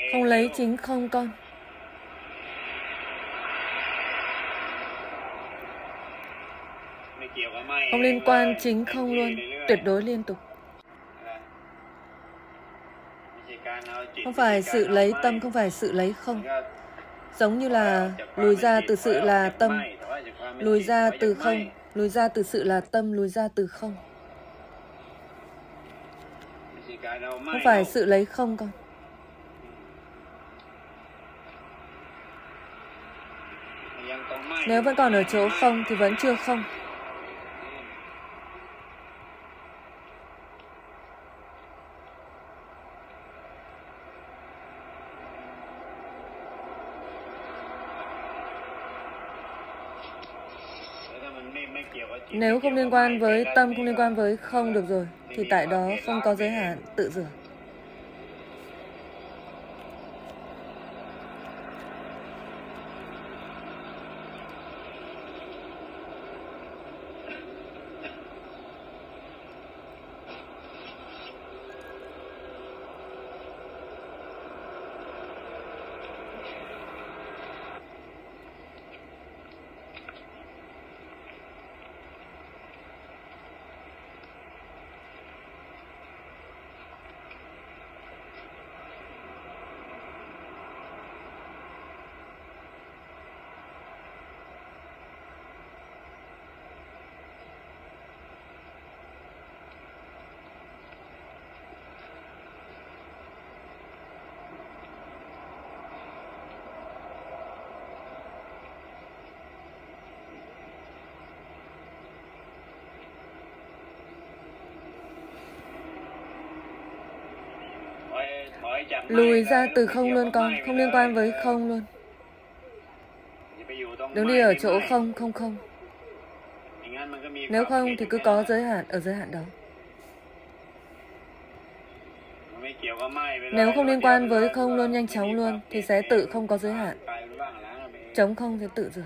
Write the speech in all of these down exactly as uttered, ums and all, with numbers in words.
Không lấy chính không con. Không liên quan chính không luôn, tuyệt đối liên tục. Không phải sự lấy tâm, không phải sự lấy không. Giống như là lùi ra từ sự là tâm, lùi ra từ không, lùi ra từ sự là tâm, lùi ra từ không. Không phải sự lấy không con. Nếu vẫn còn ở chỗ không thì vẫn chưa không. Nếu không liên quan với tâm, không liên quan với không được rồi, thì tại đó không có giới hạn, tự rửa. Lùi ra từ không luôn con, không liên quan với không luôn. Đừng đi ở chỗ không, không, không. Nếu không thì cứ có giới hạn ở giới hạn đó. Nếu không liên quan với không luôn, nhanh chóng luôn, thì sẽ tự không có giới hạn. Chống không sẽ tự rửa.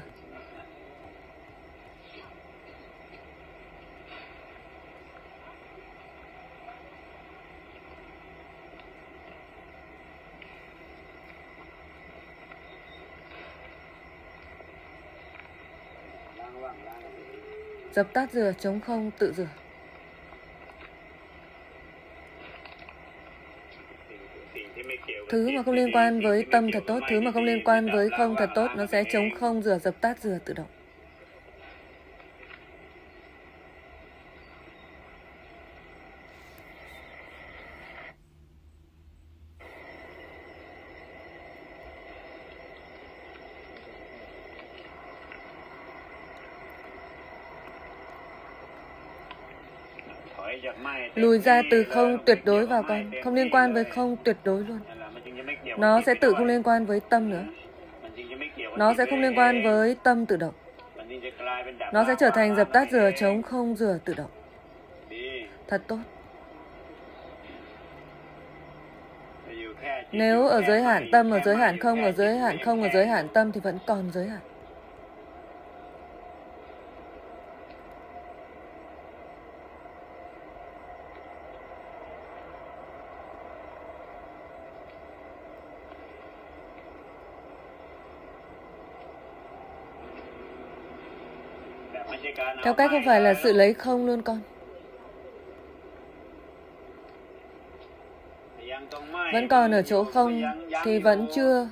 Dập tắt rửa, chống không, tự rửa. Thứ mà không liên quan với tâm thật tốt, thứ mà không liên quan với không thật tốt, nó sẽ chống không, rửa, dập tắt, rửa, tự động. Lùi ra từ không tuyệt đối vào con, không liên quan với không tuyệt đối luôn. Nó sẽ tự không liên quan với tâm nữa. Nó sẽ không liên quan với tâm tự động. Nó sẽ trở thành dập tắt rửa, chống không, rửa, tự động. Thật tốt. Nếu ở giới hạn tâm, ở giới hạn không, ở giới hạn không, ở giới hạn tâm thì vẫn còn giới hạn. Theo cách không phải là sự lấy không luôn con. Vẫn còn ở chỗ không thì vẫn chưa.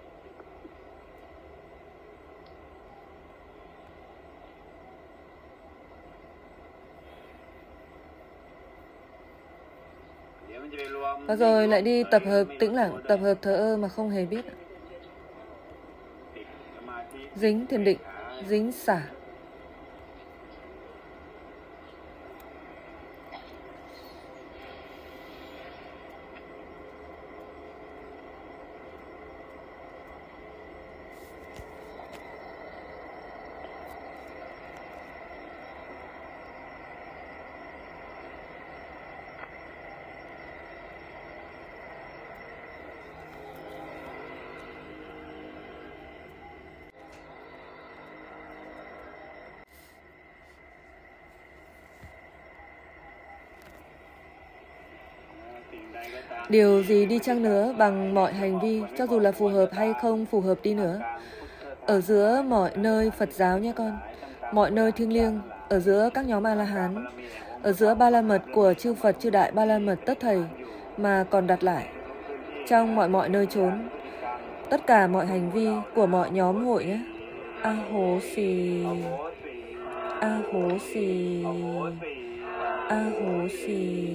Và rồi lại đi tập hợp tĩnh lặng, tập hợp thờ ơ mà không hề biết. Dính thiền định, dính xả. Điều gì đi chăng nữa bằng mọi hành vi, cho dù là phù hợp hay không phù hợp đi nữa. Ở giữa mọi nơi Phật giáo nhé con, mọi nơi thiêng liêng, ở giữa các nhóm A-la-hán, ở giữa ba la mật của chư Phật, chư Đại ba la mật tất thầy, mà còn đặt lại trong mọi mọi nơi chốn, tất cả mọi hành vi của mọi nhóm hội nhé. A hố xì, a hố xì, a hố xì.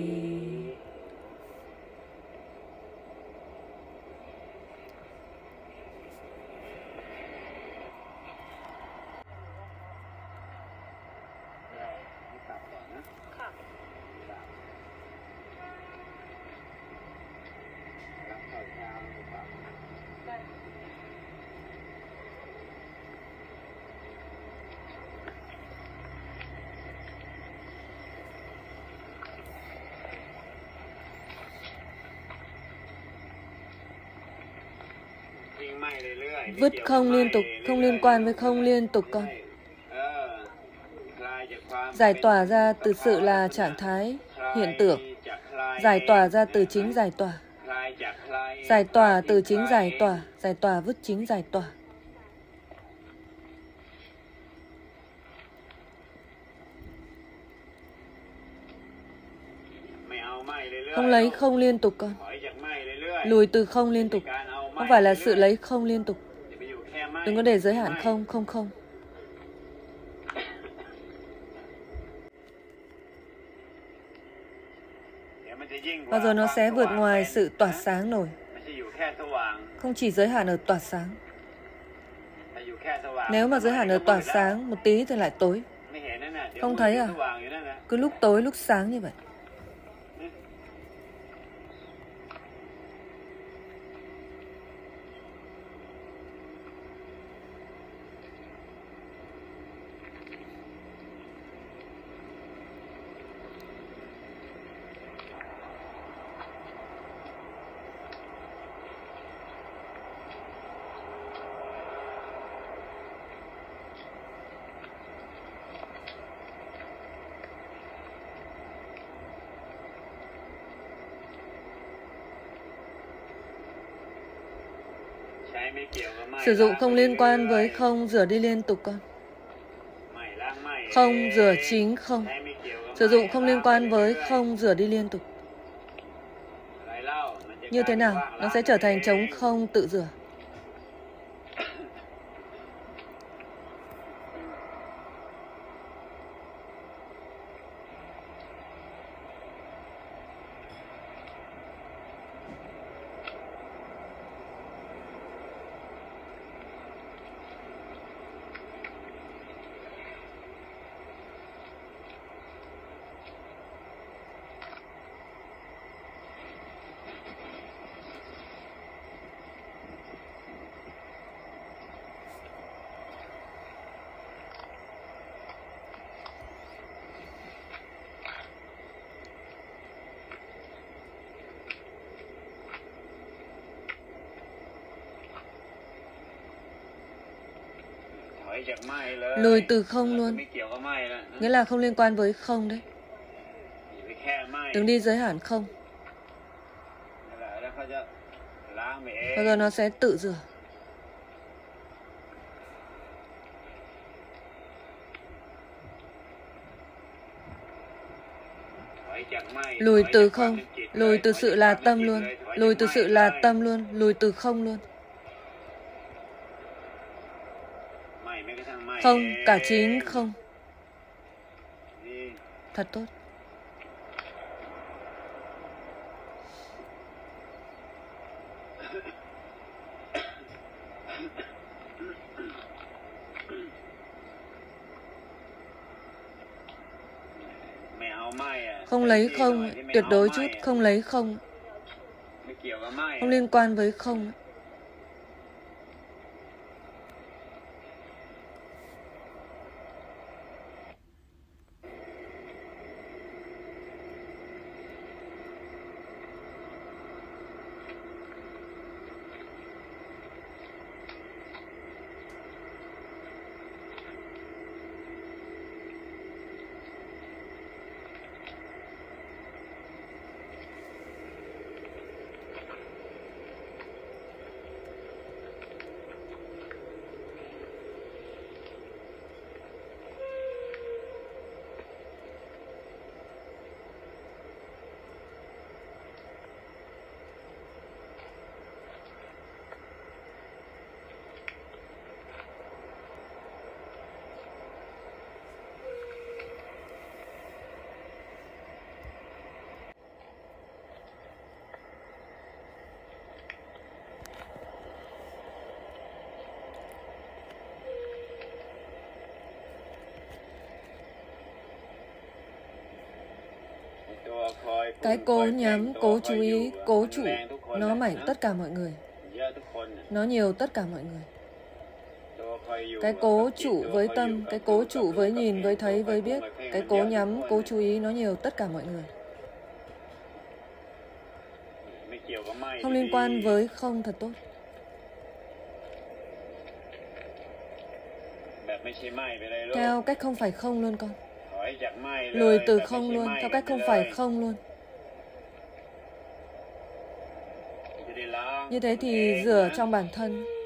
Vứt không liên tục, không liên quan với không liên tục con. Giải tỏa ra từ sự là trạng thái, hiện tượng. Giải tỏa ra từ chính giải tỏa. Giải tỏa từ chính giải tỏa, giải tỏa vứt chính giải tỏa. Không lấy không liên tục con. Lùi từ không liên tục. Không phải là sự lấy không liên tục. Đừng có để giới hạn không, không, không. Bao giờ nó sẽ vượt ngoài sự tỏa sáng nổi. Không chỉ giới hạn ở tỏa sáng. Nếu mà giới hạn ở tỏa sáng một tí thì lại tối. Không thấy à? Cứ lúc tối lúc sáng như vậy. Sử dụng không liên quan với không rửa đi liên tục con. Không rửa chính không. Sử dụng không liên quan với không rửa đi liên tục. Như thế nào? Nó sẽ trở thành trống không tự rửa. Lùi từ không luôn. Nghĩa là không liên quan với không đấy. Đừng đi giới hạn không. Bao giờ nó sẽ tự rửa. Lùi từ không. Lùi từ sự là tâm luôn. Lùi từ sự là tâm luôn. Lùi từ không luôn. Không, cả chính không. Thật tốt. Không lấy không, tuyệt đối chút, không lấy không. Không liên quan với không. Cái cố nhắm, cố chú ý, cố chủ, nó mạnh tất cả mọi người. Nó nhiều tất cả mọi người. Cái cố chủ với tâm, cái cố chủ với nhìn, với thấy, với biết, cái cố nhắm, cố chú ý, nó nhiều tất cả mọi người. Không liên quan với không thật tốt. Theo cách không phải không luôn con. Lùi từ không luôn, theo cách không phải không luôn. Như thế thì rửa trong bản thân.